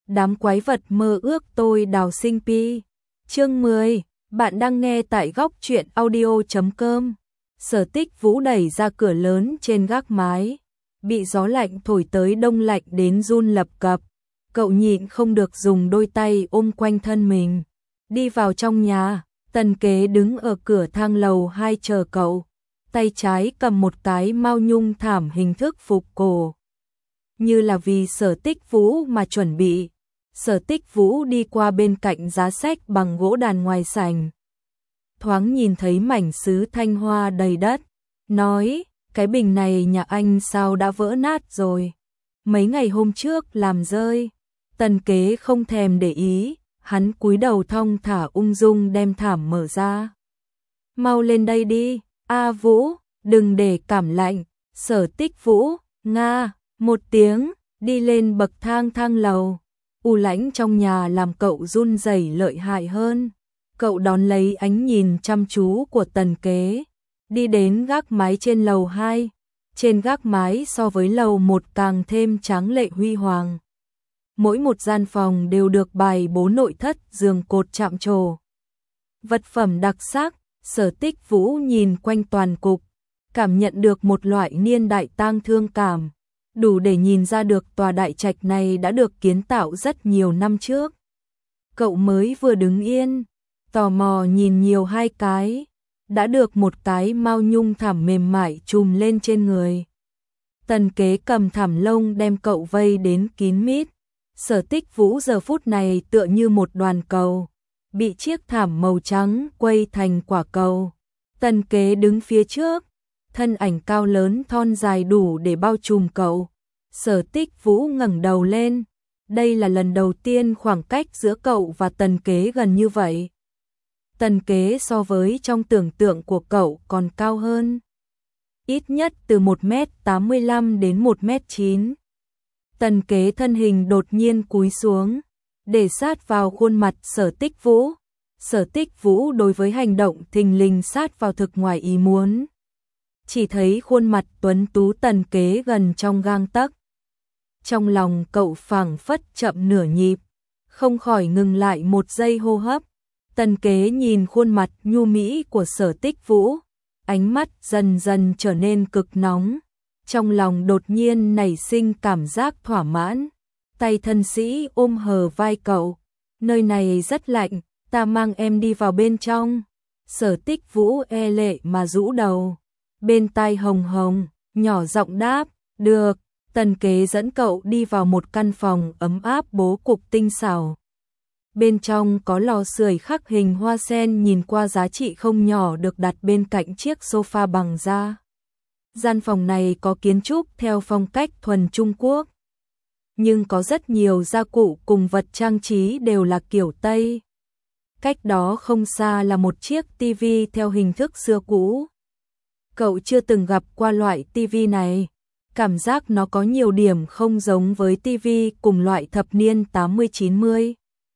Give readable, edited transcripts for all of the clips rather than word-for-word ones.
đám quái vật mơ ước tôi đào sinh pi. Chương 10, bạn đang nghe tại góc truyện audio.com. Sở Tích Vũ đẩy ra cửa lớn trên gác mái, bị gió lạnh thổi tới đông lạnh đến run lập cập. Cậu nhịn không được dùng đôi tay ôm quanh thân mình. Đi vào trong nhà, Tần Kế đứng ở cửa thang lầu 2 chờ cậu. Tay trái cầm một cái mao nhung thảm hình thức phục cổ, như là vì Sở Tích Vũ mà chuẩn bị. Sở Tích Vũ đi qua bên cạnh giá sách bằng gỗ đàn ngoài sảnh, thoáng nhìn thấy mảnh sứ thanh hoa đầy đất, nói, cái bình này nhà anh sao đã vỡ nát rồi, mấy ngày hôm trước làm rơi. Tần Kế không thèm để ý, hắn cúi đầu thong thả ung dung đem thảm mở ra. Mau lên đây đi, A Vũ, đừng để cảm lạnh. Sở Tích Vũ, nga, một tiếng, đi lên bậc thang lầu. U lãnh trong nhà làm cậu run rẩy lợi hại hơn. Cậu đón lấy ánh nhìn chăm chú của Tần Kế, đi đến gác mái trên lầu 2. Trên gác mái so với lầu 1 càng thêm tráng lệ huy hoàng. Mỗi một gian phòng đều được bày bố nội thất giường cột chạm trổ, vật phẩm đặc sắc. Sở Tích Vũ nhìn quanh toàn cục, cảm nhận được một loại niên đại tang thương cảm, đủ để nhìn ra được tòa đại trạch này đã được kiến tạo rất nhiều năm trước. Cậu mới vừa đứng yên, tò mò nhìn nhiều hai cái, đã được một cái mao nhung thảm mềm mại trùm lên trên người. Tần Kế cầm thảm lông đem cậu vây đến kín mít. Sở Tích Vũ giờ phút này tựa như một đoàn cầu, bị chiếc thảm màu trắng quây thành quả cầu. Tần Kế đứng phía trước, thân ảnh cao lớn thon dài đủ để bao trùm cậu. Sở Tích Vũ ngẩng đầu lên, đây là lần đầu tiên khoảng cách giữa cậu và Tần Kế gần như vậy. Tần Kế so với trong tưởng tượng của cậu còn cao hơn, ít nhất từ 1m85 đến 1m9. Tần Kế thân hình đột nhiên cúi xuống, để sát vào khuôn mặt Sở Tích Vũ. Sở Tích Vũ đối với hành động thình lình sát vào thực ngoài ý muốn. Chỉ thấy khuôn mặt tuấn tú Tần Kế gần trong gang tấc. Trong lòng cậu phảng phất chậm nửa nhịp, không khỏi ngừng lại một giây hô hấp. Tần Kế nhìn khuôn mặt nhu mỹ của Sở Tích Vũ, ánh mắt dần dần trở nên cực nóng. Trong lòng đột nhiên nảy sinh cảm giác thỏa mãn. Tay thân sĩ ôm hờ vai cậu, nơi này rất lạnh, ta mang em đi vào bên trong. Sở Tích Vũ e lệ mà rũ đầu, bên tai hồng hồng, nhỏ giọng đáp, được. Tần Kế dẫn cậu đi vào một căn phòng ấm áp bố cục tinh xảo. Bên trong có lò sưởi khắc hình hoa sen nhìn qua giá trị không nhỏ được đặt bên cạnh chiếc sofa bằng da. Gian phòng này có kiến trúc theo phong cách thuần Trung Quốc, nhưng có rất nhiều gia cụ cùng vật trang trí đều là kiểu Tây. Cách đó không xa là một chiếc tivi theo hình thức xưa cũ. Cậu chưa từng gặp qua loại tivi này, cảm giác nó có nhiều điểm không giống với tivi cùng loại thập niên 80-90.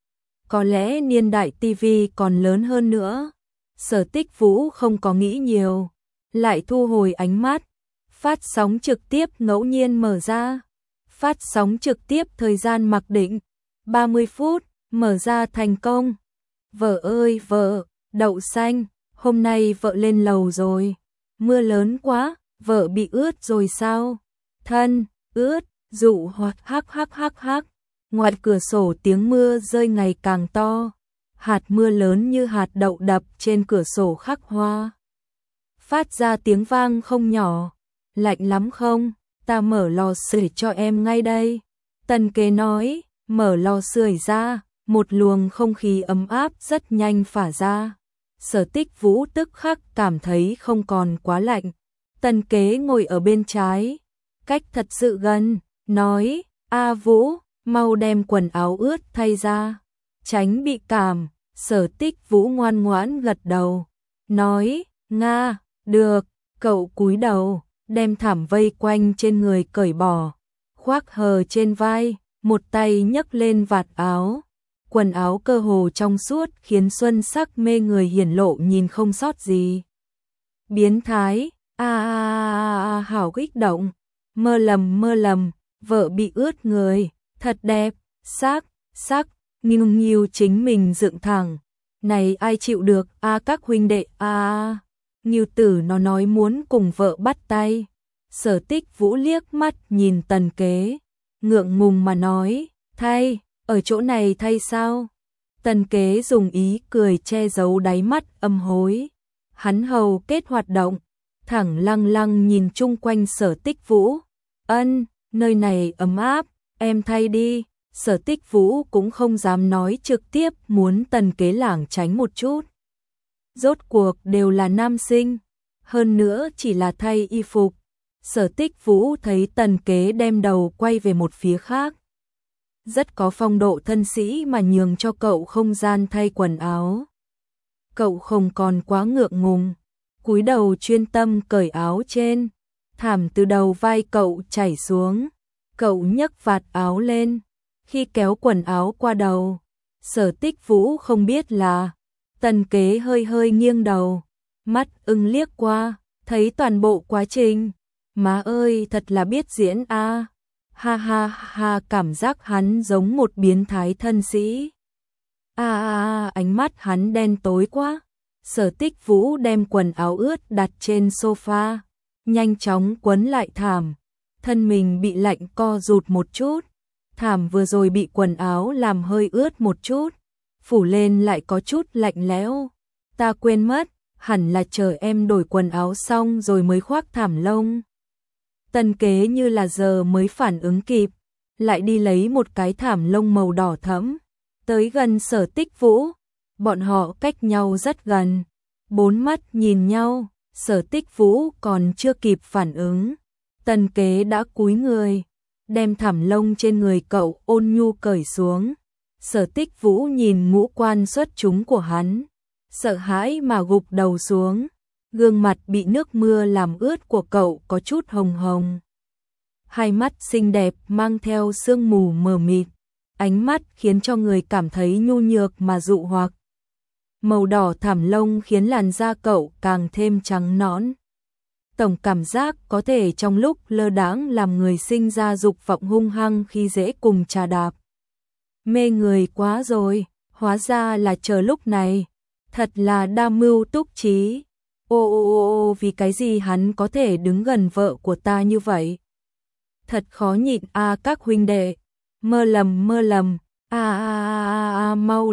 Có lẽ niên đại tivi còn lớn hơn nữa. Sở Tích Vũ không có nghĩ nhiều, lại thu hồi ánh mắt. Phát sóng trực tiếp ngẫu nhiên mở ra. Phát sóng trực tiếp thời gian mặc định 30 phút, mở ra thành công. Vợ ơi vợ, đậu xanh, hôm nay vợ lên lầu rồi. Mưa lớn quá, vợ bị ướt rồi sao? Thân, ướt, dụ hoặc hắc. Ngoài cửa sổ tiếng mưa rơi ngày càng to. Hạt mưa lớn như hạt đậu đập trên cửa sổ khắc hoa, phát ra tiếng vang không nhỏ. Lạnh lắm không? Ta mở lò sưởi cho em ngay đây. Tần Kế nói, mở lò sưởi ra, một luồng không khí ấm áp rất nhanh phả ra. Sở Tích Vũ tức khắc cảm thấy không còn quá lạnh. Tần Kế ngồi ở bên trái, cách thật sự gần, nói, A Vũ, mau đem quần áo ướt thay ra, tránh bị cảm. Sở Tích Vũ ngoan ngoãn gật đầu, nói, nga, được. Cậu cúi đầu, đem thảm vây quanh trên người cởi bỏ, khoác hờ trên vai, một tay nhấc lên vạt áo. Quần áo cơ hồ trong suốt khiến xuân sắc mê người hiển lộ nhìn không sót gì. Biến thái, hảo kích động, mơ lầm, vợ bị ướt người, thật đẹp, xác, sắc, Nghiêu chính mình dựng thẳng. Này ai chịu được, các huynh đệ, Nghiêu Tử nó nói muốn cùng vợ bắt tay. Sở Tích Vũ liếc mắt nhìn Tần Kế, ngượng ngùng mà nói, thay, ở chỗ này thay sao? Tần Kế dùng ý cười che giấu đáy mắt âm hối. Hắn hầu kết hoạt động, thẳng lăng lăng nhìn chung quanh Sở Tích Vũ. Ân, nơi này ấm áp, em thay đi. Sở Tích Vũ cũng không dám nói trực tiếp, muốn Tần Kế lảng tránh một chút. Rốt cuộc đều là nam sinh, hơn nữa chỉ là thay y phục. Sở Tích Vũ thấy Tần Kế đem đầu quay về một phía khác, rất có phong độ thân sĩ mà nhường cho cậu không gian thay quần áo. Cậu không còn quá ngượng ngùng, cúi đầu chuyên tâm cởi áo trên, thảm từ đầu vai cậu chảy xuống. Cậu nhấc vạt áo lên, khi kéo quần áo qua đầu, Sở Tích Vũ không biết là Tần Kế hơi hơi nghiêng đầu, mắt ưng liếc qua, thấy toàn bộ quá trình. Má ơi, thật là biết diễn a. Ha ha ha, cảm giác hắn giống một biến thái thân sĩ. Ánh mắt hắn đen tối quá. Sở Tích Vũ đem quần áo ướt đặt trên sofa, nhanh chóng quấn lại thảm. Thân mình bị lạnh co rụt một chút. Thảm vừa rồi bị quần áo làm hơi ướt một chút, phủ lên lại có chút lạnh lẽo. Ta quên mất, hẳn là chờ em đổi quần áo xong rồi mới khoác thảm lông. Tần Kế như là giờ mới phản ứng kịp, lại đi lấy một cái thảm lông màu đỏ thẫm, tới gần Sở Tích Vũ. Bọn họ cách nhau rất gần, bốn mắt nhìn nhau. Sở Tích Vũ còn chưa kịp phản ứng, Tần Kế đã cúi người, đem thảm lông trên người cậu ôn nhu cởi xuống. Sở Tích Vũ nhìn ngũ quan xuất chúng của hắn, sợ hãi mà gục đầu xuống. Gương mặt bị nước mưa làm ướt của cậu có chút hồng hồng. Hai mắt xinh đẹp mang theo sương mù mờ mịt, ánh mắt khiến cho người cảm thấy nhu nhược mà dụ hoặc. Màu đỏ thảm lông khiến làn da cậu càng thêm trắng nõn. Tổng cảm giác có thể trong lúc lơ đãng làm người sinh ra dục vọng hung hăng khi dễ cùng trà đạp. Mê người quá rồi, hóa ra là chờ lúc này, thật là đa mưu túc trí. Vì cái gì hắn có thể đứng gần vợ của ta như vậy? Thật khó nhịn các huynh đệ. Mơ lầm. Mau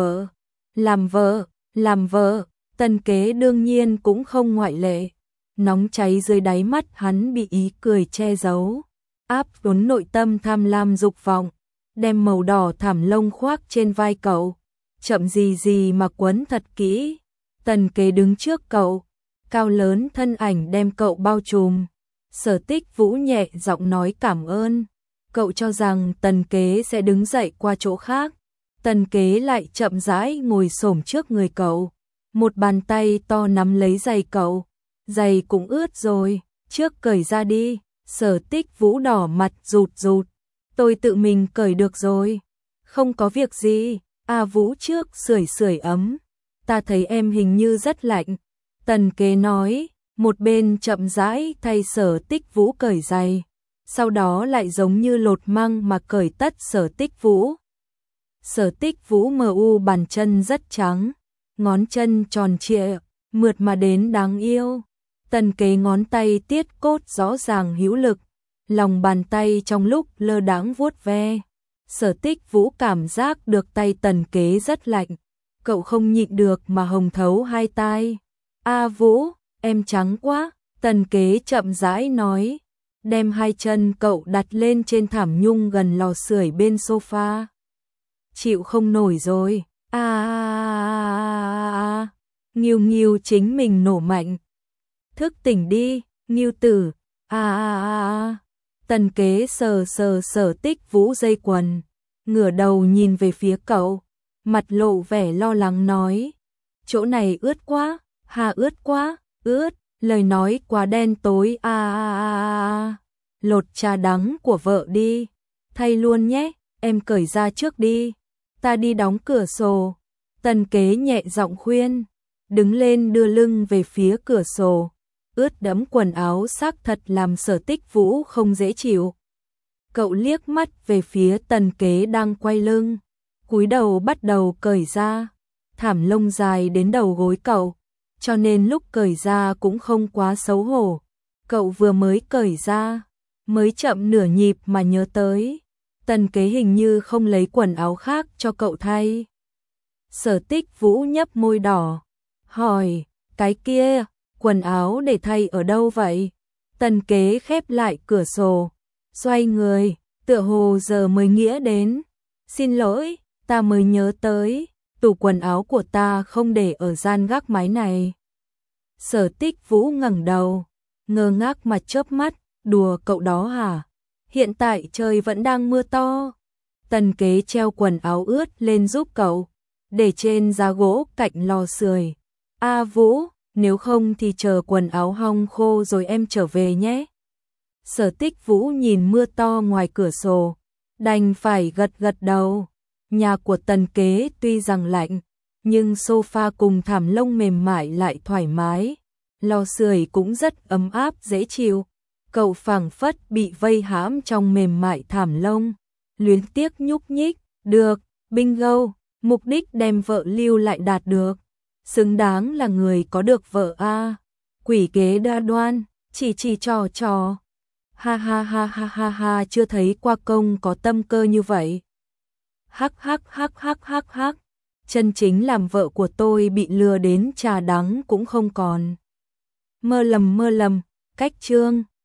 làm vợ. Tần Kế đương nhiên cũng không ngoại lệ. Nóng cháy dưới đáy mắt hắn bị ý cười che giấu, áp vốn nội tâm tham lam dục vọng, đem màu đỏ thảm lông khoác trên vai cậu, chậm gì mà quấn thật kỹ. Tần Kế đứng trước cậu, cao lớn thân ảnh đem cậu bao trùm. Sở Tích Vũ nhẹ giọng nói cảm ơn. Cậu cho rằng Tần Kế sẽ đứng dậy qua chỗ khác. Tần Kế lại chậm rãi ngồi xổm trước người cậu, một bàn tay to nắm lấy giày cậu. Giày cũng ướt rồi, trước cởi ra đi. Sở Tích Vũ đỏ mặt rụt. Tôi tự mình cởi được rồi. Không có việc gì. Vũ trước sưởi ấm. Ta thấy em hình như rất lạnh. Tần Kế nói, một bên chậm rãi thay Sở Tích Vũ cởi giày, sau đó lại giống như lột măng mà cởi tất Sở Tích Vũ. Sở Tích Vũ bàn chân rất trắng, ngón chân tròn trịa, mượt mà đến đáng yêu. Tần Kế ngón tay tiết cốt rõ ràng hữu lực, lòng bàn tay trong lúc lơ đãng vuốt ve. Sở Tích Vũ cảm giác được tay Tần Kế rất lạnh, cậu không nhịn được mà hồng thấu hai tai. Vũ, em trắng quá. Tần Kế chậm rãi nói, đem hai chân cậu đặt lên trên thảm nhung gần lò sưởi bên sofa. Chịu không nổi rồi. Nghiêu chính mình nổ mạnh. Thức tỉnh đi, Nghiêu tử. Tần Kế sờ Sở Tích Vũ dây quần, ngửa đầu nhìn về phía cậu, mặt lộ vẻ lo lắng nói, chỗ này ướt quá, ướt quá, ướt. Lời nói quá đen tối. Lột trà đắng của vợ đi, thay luôn nhé, em cởi ra trước đi, ta đi đóng cửa sổ. Tần Kế nhẹ giọng khuyên, đứng lên đưa lưng về phía cửa sổ. Ướt đẫm quần áo xác thật làm Sở Tích Vũ không dễ chịu. Cậu liếc mắt về phía Tần Kế đang quay lưng, cúi đầu bắt đầu cởi ra, thảm lông dài đến đầu gối cậu, cho nên lúc cởi ra cũng không quá xấu hổ. Cậu vừa mới cởi ra, mới chậm nửa nhịp mà nhớ tới, Tần Kế hình như không lấy quần áo khác cho cậu thay. Sở Tích Vũ nhấp môi đỏ, hỏi, cái kia, quần áo để thay ở đâu vậy? Tần Kế khép lại cửa sổ, xoay người, tựa hồ giờ mới nghĩa đến. Xin lỗi, ta mới nhớ tới, tủ quần áo của ta không để ở gian gác mái này. Sở Tích Vũ ngẩng đầu, ngơ ngác mà chớp mắt, đùa cậu đó hả? Hiện tại trời vẫn đang mưa to. Tần Kế treo quần áo ướt lên giúp cậu, để trên giá gỗ cạnh lò sưởi. A Vũ, nếu không thì chờ quần áo hong khô rồi em trở về nhé. Sở Tích Vũ nhìn mưa to ngoài cửa sổ, đành phải gật gật đầu. Nhà của Tần Kế tuy rằng lạnh, nhưng sofa cùng thảm lông mềm mại lại thoải mái. Lò sưởi cũng rất ấm áp dễ chịu. Cậu phảng phất bị vây hãm trong mềm mại thảm lông, luyến tiếc nhúc nhích. Được, bingo, mục đích đem vợ lưu lại đạt được. Xứng đáng là người có được vợ a. Quỷ kế đa đoan, chỉ trò trò. Ha ha ha ha ha ha, chưa thấy qua công có tâm cơ như vậy. Hắc hắc hắc hắc hắc hắc. Chân chính làm vợ của tôi bị lừa đến trà đắng cũng không còn. Mơ lầm, cách chương